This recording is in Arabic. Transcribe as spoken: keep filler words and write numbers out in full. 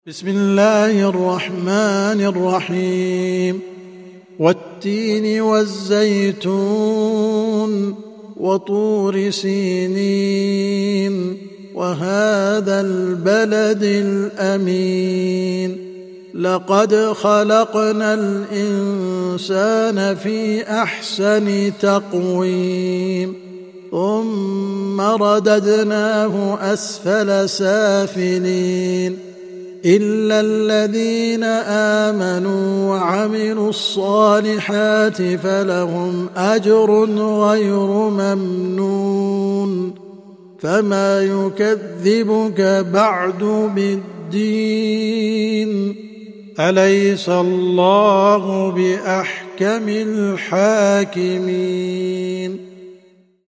بسم الله الرحمن الرحيم والتين والزيتون وطور سينين وهذا البلد الأمين لقد خلقنا الإنسان في أحسن تقويم ثم رددناه أسفل سافلين إلا الذين آمنوا وعملوا الصالحات فلهم أجر غير ممنون فما يكذبك بعد بالدين أليس الله بأحكم الحاكمين